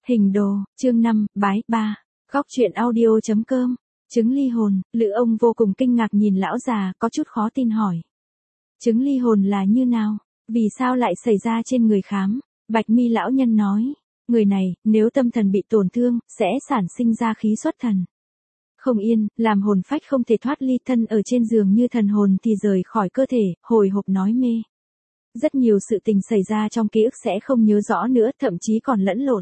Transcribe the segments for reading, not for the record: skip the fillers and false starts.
Hình đồ, chương 5, bái 3. Góc truyện audio.com. Chứng ly hồn, Lữ ông vô cùng kinh ngạc nhìn lão già, có chút khó tin hỏi. Chứng ly hồn là như nào? Vì sao lại xảy ra trên người khám? Bạch mi lão nhân nói. Người này, nếu tâm thần bị tổn thương, sẽ sản sinh ra khí xuất thần. Không yên, làm hồn phách không thể thoát ly thân ở trên giường như thần hồn thì rời khỏi cơ thể, hồi hộp nói mê. Rất nhiều sự tình xảy ra trong ký ức sẽ không nhớ rõ nữa, thậm chí còn lẫn lộn.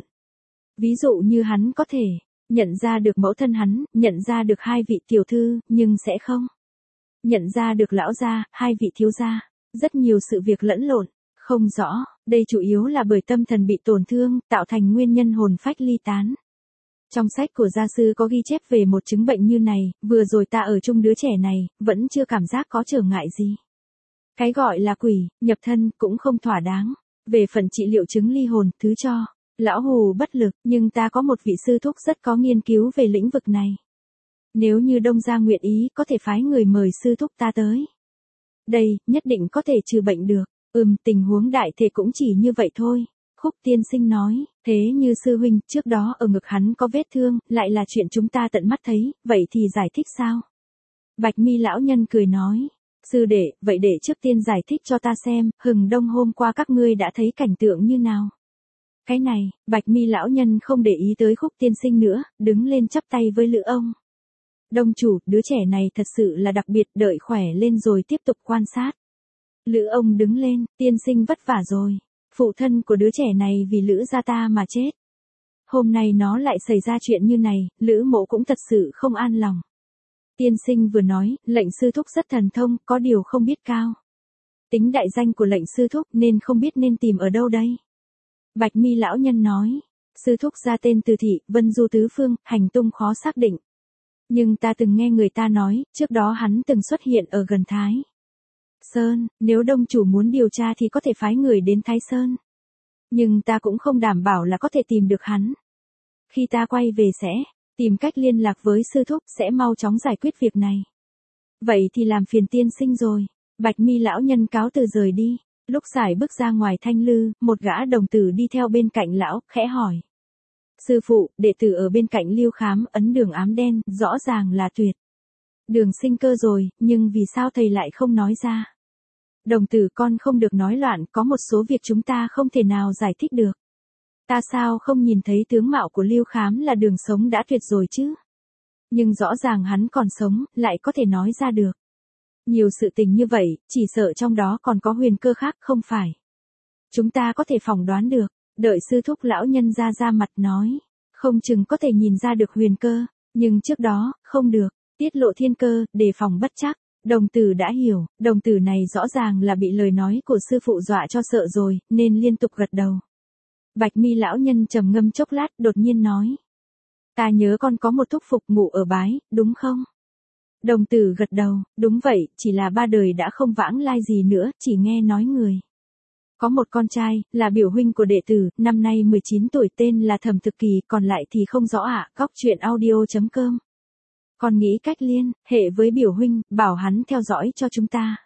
Ví dụ như hắn có thể nhận ra được mẫu thân hắn, nhận ra được hai vị tiểu thư, nhưng sẽ không nhận ra được lão gia, hai vị thiếu gia. Rất nhiều sự việc lẫn lộn, không rõ, đây chủ yếu là bởi tâm thần bị tổn thương, tạo thành nguyên nhân hồn phách ly tán. Trong sách của gia sư có ghi chép về một chứng bệnh như này, vừa rồi ta ở chung đứa trẻ này, vẫn chưa cảm giác có trở ngại gì. Cái gọi là quỷ, nhập thân cũng không thỏa đáng. Về phần trị liệu chứng ly hồn, thứ cho lão hù bất lực, nhưng ta có một vị sư thúc rất có nghiên cứu về lĩnh vực này. Nếu như Đông gia nguyện ý, có thể phái người mời sư thúc ta tới. Đây, nhất định có thể trừ bệnh được. Tình huống đại thể cũng chỉ như vậy thôi. Khúc tiên sinh nói, thế như sư huynh, trước đó ở ngực hắn có vết thương, lại là chuyện chúng ta tận mắt thấy, vậy thì giải thích sao? Bạch mi lão nhân cười nói. Sư đệ, vậy để trước tiên giải thích cho ta xem, hừng đông hôm qua các ngươi đã thấy cảnh tượng như nào? Cái này, Bạch mi lão nhân không để ý tới Khúc tiên sinh nữa, đứng lên chắp tay với Lữ ông. Đông chủ, đứa trẻ này thật sự là đặc biệt, đợi khỏe lên rồi tiếp tục quan sát. Lữ ông đứng lên, tiên sinh vất vả rồi. Phụ thân của đứa trẻ này vì Lữ gia ta mà chết. Hôm nay nó lại xảy ra chuyện như này, Lữ mộ cũng thật sự không an lòng. Tiên sinh vừa nói, lệnh sư thúc rất thần thông, có điều không biết cao tính đại danh của lệnh sư thúc nên không biết nên tìm ở đâu đây. Bạch mi lão nhân nói, sư thúc ra tên Từ Thị, Vân Du tứ phương, hành tung khó xác định. Nhưng ta từng nghe người ta nói, trước đó hắn từng xuất hiện ở gần Thái Sơn, nếu đông chủ muốn điều tra thì có thể phái người đến Thái Sơn. Nhưng ta cũng không đảm bảo là có thể tìm được hắn. Khi ta quay về sẽ tìm cách liên lạc với sư thúc, sẽ mau chóng giải quyết việc này. Vậy thì làm phiền tiên sinh rồi. Bạch mi lão nhân cáo từ rời đi. Lúc giải bước ra ngoài thanh lư, một gã đồng tử đi theo bên cạnh lão, khẽ hỏi. Sư phụ, đệ tử ở bên cạnh Lưu Khám, ấn đường ám đen, rõ ràng là tuyệt đường sinh cơ rồi, nhưng vì sao thầy lại không nói ra? Đồng tử, con không được nói loạn, có một số việc chúng ta không thể nào giải thích được. Ta sao không nhìn thấy tướng mạo của Lưu Khám là đường sống đã tuyệt rồi chứ? Nhưng rõ ràng hắn còn sống, lại có thể nói ra được. Nhiều sự tình như vậy, chỉ sợ trong đó còn có huyền cơ khác không phải? Chúng ta có thể phỏng đoán được, đợi sư thúc lão nhân ra mặt nói. Không chừng có thể nhìn ra được huyền cơ, nhưng trước đó, không được, tiết lộ thiên cơ, đề phòng bất trắc. Đồng tử đã hiểu, đồng tử này rõ ràng là bị lời nói của sư phụ dọa cho sợ rồi, nên liên tục gật đầu. Bạch mi lão nhân trầm ngâm chốc lát, đột nhiên nói. Ta nhớ con có một thúc phục ngủ ở Bái, đúng không? Đồng tử gật đầu, đúng vậy, chỉ là ba đời đã không vãng lai gì nữa, chỉ nghe nói người. Có một con trai, là biểu huynh của đệ tử, năm nay 19 tuổi, tên là Thẩm Thực Kỳ, còn lại thì không rõ ạ. Góc truyện audio.com. Con nghĩ cách liên hệ với biểu huynh, bảo hắn theo dõi cho chúng ta.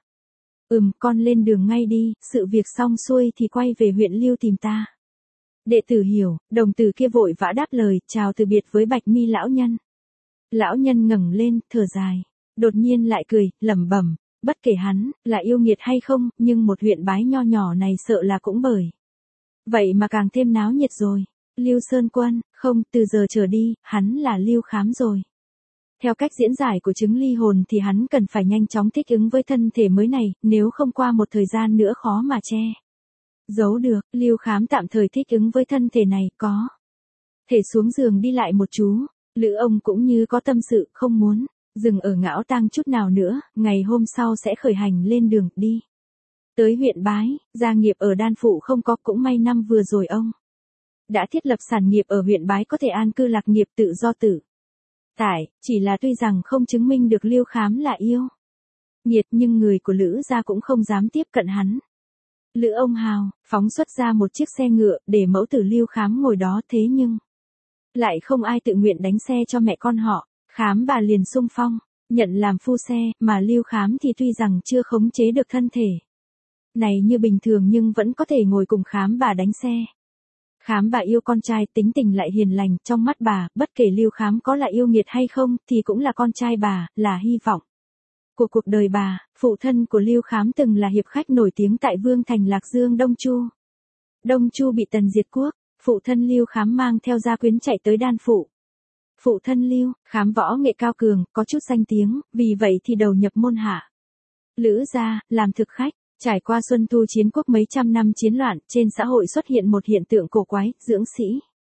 Con lên đường ngay đi, sự việc xong xuôi thì quay về huyện Lưu tìm ta. Đệ tử hiểu, đồng tử kia vội vã đáp lời, chào từ biệt với Bạch mi lão nhân. Lão nhân ngẩng lên, thở dài, đột nhiên lại cười, lẩm bẩm, bất kể hắn là yêu nghiệt hay không, nhưng một huyện Bái nho nhỏ này sợ là cũng bởi vậy mà càng thêm náo nhiệt rồi. Lưu Sơn Quân, không, từ giờ trở đi, hắn là Lưu Khám rồi. Theo cách diễn giải của chứng ly hồn thì hắn cần phải nhanh chóng thích ứng với thân thể mới này, nếu không qua một thời gian nữa khó mà che giấu được. Lưu Khám tạm thời thích ứng với thân thể này, có thể xuống giường đi lại một chú. Lữ ông cũng như có tâm sự, không muốn dừng ở Ngão Tang chút nào nữa, ngày hôm sau sẽ khởi hành lên đường đi tới huyện Bái. Gia nghiệp ở Đan Phụ không có, cũng may năm vừa rồi ông đã thiết lập sản nghiệp ở huyện Bái, có thể an cư lạc nghiệp tự do tự tại, chỉ là tuy rằng không chứng minh được Lưu Khám là yêu nghiệt, nhưng người của Lữ gia cũng không dám tiếp cận hắn. Lữ ông hào phóng xuất ra một chiếc xe ngựa để mẫu tử Lưu Khám ngồi đó, thế nhưng lại không ai tự nguyện đánh xe cho mẹ con họ. Khám bà liền xung phong nhận làm phu xe, mà Lưu Khám thì tuy rằng chưa khống chế được thân thể này như bình thường nhưng vẫn có thể ngồi cùng Khám bà đánh xe. Khám bà yêu con trai, tính tình lại hiền lành, trong mắt bà, bất kể Lưu Khám có là yêu nghiệt hay không, thì cũng là con trai bà, là hy vọng của cuộc đời bà. Phụ thân của Lưu Khám từng là hiệp khách nổi tiếng tại Vương Thành Lạc Dương Đông Chu. Đông Chu bị Tần diệt quốc, phụ thân Lưu Khám mang theo gia quyến chạy tới Đan Phụ. Phụ thân Lưu Khám võ nghệ cao cường, có chút danh tiếng, vì vậy thì đầu nhập môn hạ Lữ gia, làm thực khách. Trải qua Xuân Thu chiến quốc mấy trăm năm chiến loạn, trên xã hội xuất hiện một hiện tượng cổ quái, dưỡng sĩ.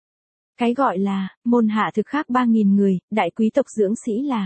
Cái gọi là, môn hạ thực khác 3.000 người, đại quý tộc dưỡng sĩ là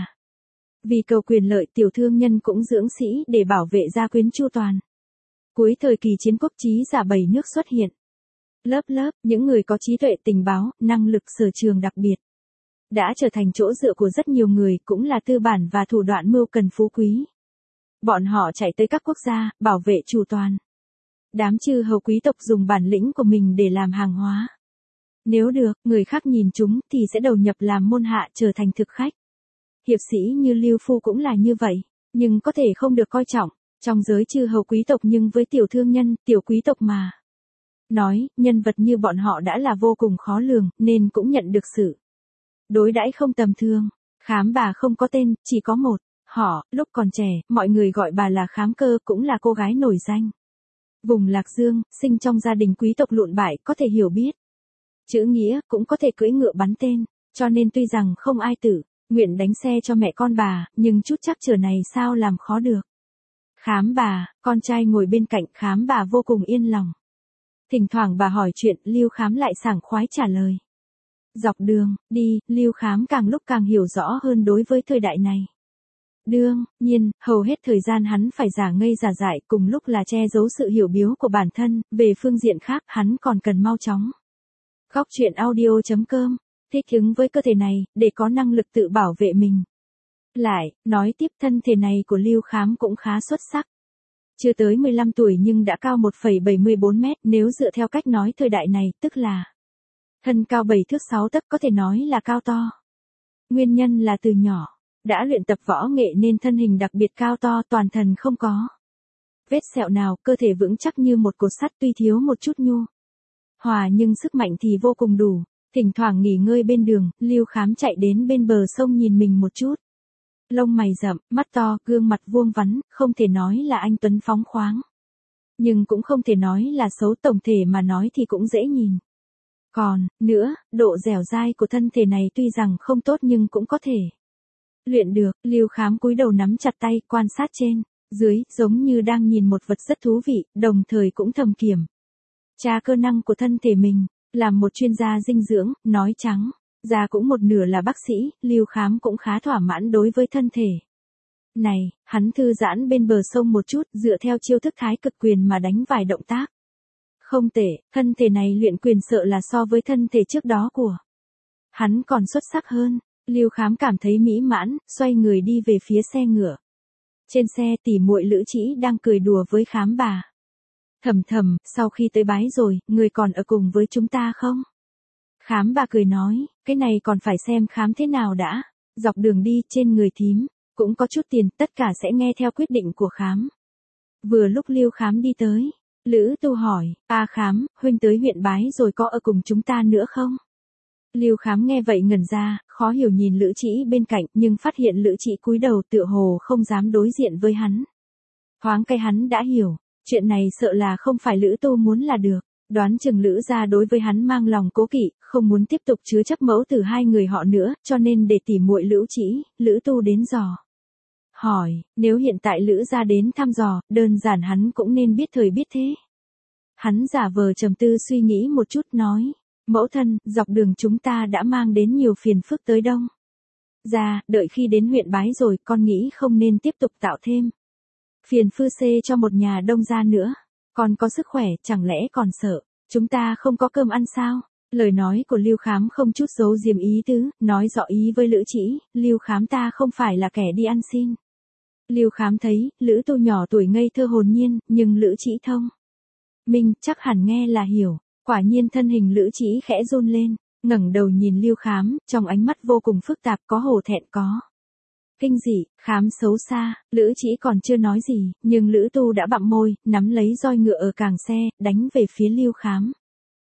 vì cầu quyền lợi, tiểu thương nhân cũng dưỡng sĩ để bảo vệ gia quyến chu toàn. Cuối thời kỳ chiến quốc trí giả 7 nước xuất hiện. Lớp lớp, những người có trí tuệ tình báo, năng lực sở trường đặc biệt. Đã trở thành chỗ dựa của rất nhiều người, cũng là tư bản và thủ đoạn mưu cần phú quý. Bọn họ chạy tới các quốc gia, bảo vệ chủ toàn. Đám chư hầu quý tộc dùng bản lĩnh của mình để làm hàng hóa. Nếu được, người khác nhìn chúng thì sẽ đầu nhập làm môn hạ trở thành thực khách. Hiệp sĩ như Lưu Phu cũng là như vậy, nhưng có thể không được coi trọng trong giới chư hầu quý tộc, nhưng với tiểu thương nhân, tiểu quý tộc mà nói, nhân vật như bọn họ đã là vô cùng khó lường, nên cũng nhận được sự đối đãi không tầm thường. Khám bà không có tên, chỉ có một họ. Lúc còn trẻ, mọi người gọi bà là Khám Cơ, cũng là cô gái nổi danh. Vùng Lạc Dương, sinh trong gia đình quý tộc lụn bại, có thể hiểu biết chữ nghĩa, cũng có thể cưỡi ngựa bắn tên, cho nên tuy rằng không ai tử nguyện đánh xe cho mẹ con bà, nhưng chút trắc trở này sao làm khó được. Khám bà, con trai ngồi bên cạnh, Khám bà vô cùng yên lòng. Thỉnh thoảng bà hỏi chuyện, Lưu Khám lại sảng khoái trả lời. Dọc đường đi, Lưu Khám càng lúc càng hiểu rõ hơn đối với thời đại này. Đương nhiên, hầu hết thời gian hắn phải giả ngây giả dại, cùng lúc là che giấu sự hiểu biếu của bản thân. Về phương diện khác, hắn còn cần mau chóng Góc truyện audio.com thích ứng với cơ thể này, để có năng lực tự bảo vệ mình. Lại, nói tiếp, thân thể này của Lưu Khám cũng khá xuất sắc. Chưa tới 15 tuổi nhưng đã cao 1,74 mét, nếu dựa theo cách nói thời đại này, tức là thân cao 7 thước 6 tấc, có thể nói là cao to. Nguyên nhân là từ nhỏ đã luyện tập võ nghệ nên thân hình đặc biệt cao to, toàn thân không có vết sẹo nào, cơ thể vững chắc như một cột sắt, tuy thiếu một chút nhu hòa nhưng sức mạnh thì vô cùng đủ. Thỉnh thoảng nghỉ ngơi bên đường, Lưu Khám chạy đến bên bờ sông nhìn mình một chút. Lông mày rậm, mắt to, gương mặt vuông vắn, không thể nói là anh tuấn phóng khoáng, nhưng cũng không thể nói là xấu, tổng thể mà nói thì cũng dễ nhìn. Còn nữa, độ dẻo dai của thân thể này tuy rằng không tốt nhưng cũng có thể luyện được. Lưu Khám cúi đầu nắm chặt tay, quan sát trên dưới, giống như đang nhìn một vật rất thú vị, đồng thời cũng thầm kiểm tra cơ năng của thân thể mình. Làm một chuyên gia dinh dưỡng, nói trắng ra cũng một nửa là bác sĩ, Lưu Khám cũng khá thỏa mãn đối với thân thể này. Hắn thư giãn bên bờ sông một chút, dựa theo chiêu thức Thái Cực Quyền mà đánh vài động tác. Không tệ, thân thể này luyện quyền sợ là so với thân thể trước đó của hắn còn xuất sắc hơn. Lưu Khám cảm thấy mỹ mãn, xoay người đi về phía xe ngựa. Trên xe, tỷ muội Lữ Trĩ đang cười đùa với Khám bà. Thầm, sau khi tới bái rồi, người còn ở cùng với chúng ta không? Khám bà cười nói, cái này còn phải xem Khám thế nào đã. Dọc đường đi, trên người thím cũng có chút tiền, tất cả sẽ nghe theo quyết định của Khám. Vừa lúc Lưu Khám đi tới, Lữ Tu hỏi, Khám, huynh tới huyện bái rồi có ở cùng chúng ta nữa không? Lưu Khám nghe vậy ngẩn ra, khó hiểu nhìn Lữ Trĩ bên cạnh, nhưng phát hiện Lữ Trĩ cúi đầu tựa hồ không dám đối diện với hắn. Thoáng cái hắn đã hiểu, chuyện này sợ là không phải Lữ Tu muốn là được. Đoán chừng Lữ gia đối với hắn mang lòng cố kỵ, không muốn tiếp tục chứa chấp mẫu tử hai người họ nữa, cho nên để tỉ muội Lữ Trĩ, Lữ Tu đến dò hỏi. Nếu hiện tại Lữ gia đến thăm dò, đơn giản hắn cũng nên biết thời biết thế. Hắn giả vờ trầm tư suy nghĩ một chút, nói, mẫu thân, dọc đường chúng ta đã mang đến nhiều phiền phức tới Đông gia, đợi khi đến huyện bái rồi, con nghĩ không nên tiếp tục tạo thêm phiền phức cho một nhà Đông gia nữa. Con có sức khỏe, chẳng lẽ còn sợ chúng ta không có cơm ăn sao? Lời nói của Lưu Khám không chút giấu giếm ý tứ, nói rõ ý với Lữ Trĩ, Lưu Khám ta không phải là kẻ đi ăn xin. Lưu Khám thấy, Lữ Tu nhỏ tuổi ngây thơ hồn nhiên, nhưng Lữ Trĩ thông minh, chắc hẳn nghe là hiểu. Quả nhiên thân hình Lữ Trĩ khẽ run lên, ngẩng đầu nhìn Lưu Khám, trong ánh mắt vô cùng phức tạp, có hổ thẹn có kinh dị. Khám xấu xa, Lữ Trĩ còn chưa nói gì, nhưng Lữ Tu đã bặm môi, nắm lấy roi ngựa ở càng xe, đánh về phía Lưu Khám.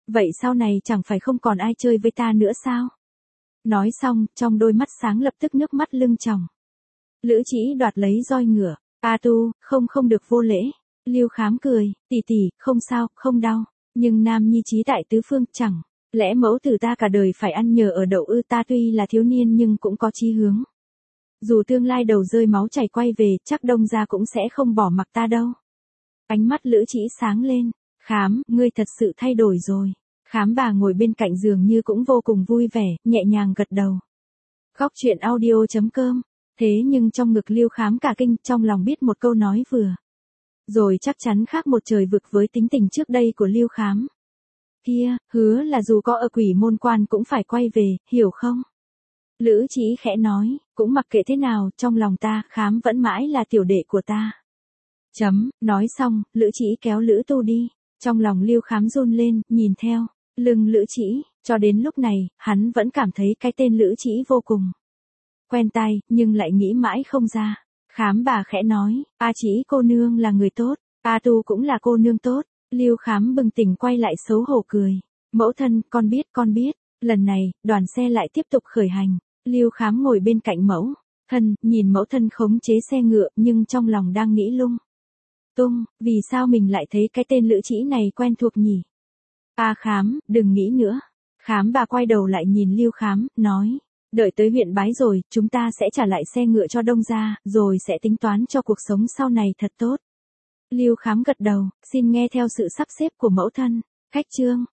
Vậy sau này chẳng phải không còn ai chơi với ta nữa sao? Nói xong, trong đôi mắt sáng lập tức nước mắt lưng tròng. Lữ Trĩ đoạt lấy roi ngựa. A Tu, không được vô lễ. Lưu Khám cười, tỷ tỷ, không sao, không đau. Nhưng nam nhi trí tại tứ phương, chẳng lẽ mẫu tử ta cả đời phải ăn nhờ ở đậu ư? Ta tuy là thiếu niên nhưng cũng có chí hướng. Dù tương lai đầu rơi máu chảy quay về, chắc Đông gia cũng sẽ không bỏ mặc ta đâu. Ánh mắt Lữ Trĩ sáng lên. Khám, ngươi thật sự thay đổi rồi. Khám bà ngồi bên cạnh giường như cũng vô cùng vui vẻ, nhẹ nhàng gật đầu. Khóc chuyện audio.com. Thế nhưng trong ngực Lưu Khám cả kinh, trong lòng biết một câu nói vừa rồi chắc chắn khác một trời vực với tính tình trước đây của Lưu Khám. Kia, hứa là dù có ở Quỷ Môn Quan cũng phải quay về, hiểu không? Lữ Trĩ khẽ nói, cũng mặc kệ thế nào, trong lòng ta, Khám vẫn mãi là tiểu đệ của ta. Nói xong, Lữ Trĩ kéo Lữ Tu đi. Trong lòng Lưu Khám run lên, nhìn theo lưng Lữ Trĩ, cho đến lúc này, hắn vẫn cảm thấy cái tên Lữ Trĩ vô cùng quen tai, nhưng lại nghĩ mãi không ra. Khám bà khẽ nói, A Trĩ cô nương là người tốt, A Tu cũng là cô nương tốt. Lưu Khám bừng tỉnh quay lại xấu hổ cười. Mẫu thân, con biết. Lần này, đoàn xe lại tiếp tục khởi hành. Lưu Khám ngồi bên cạnh mẫu thân, nhìn mẫu thân khống chế xe ngựa, nhưng trong lòng đang nghĩ lung tung, vì sao mình lại thấy cái tên Lữ Trĩ này quen thuộc nhỉ? A Khám, đừng nghĩ nữa. Khám bà quay đầu lại nhìn Lưu Khám, nói, đợi tới huyện Bái rồi, chúng ta sẽ trả lại xe ngựa cho Đông gia, rồi sẽ tính toán cho cuộc sống sau này thật tốt. Lưu Khám gật đầu, xin nghe theo sự sắp xếp của mẫu thân. Khách trương.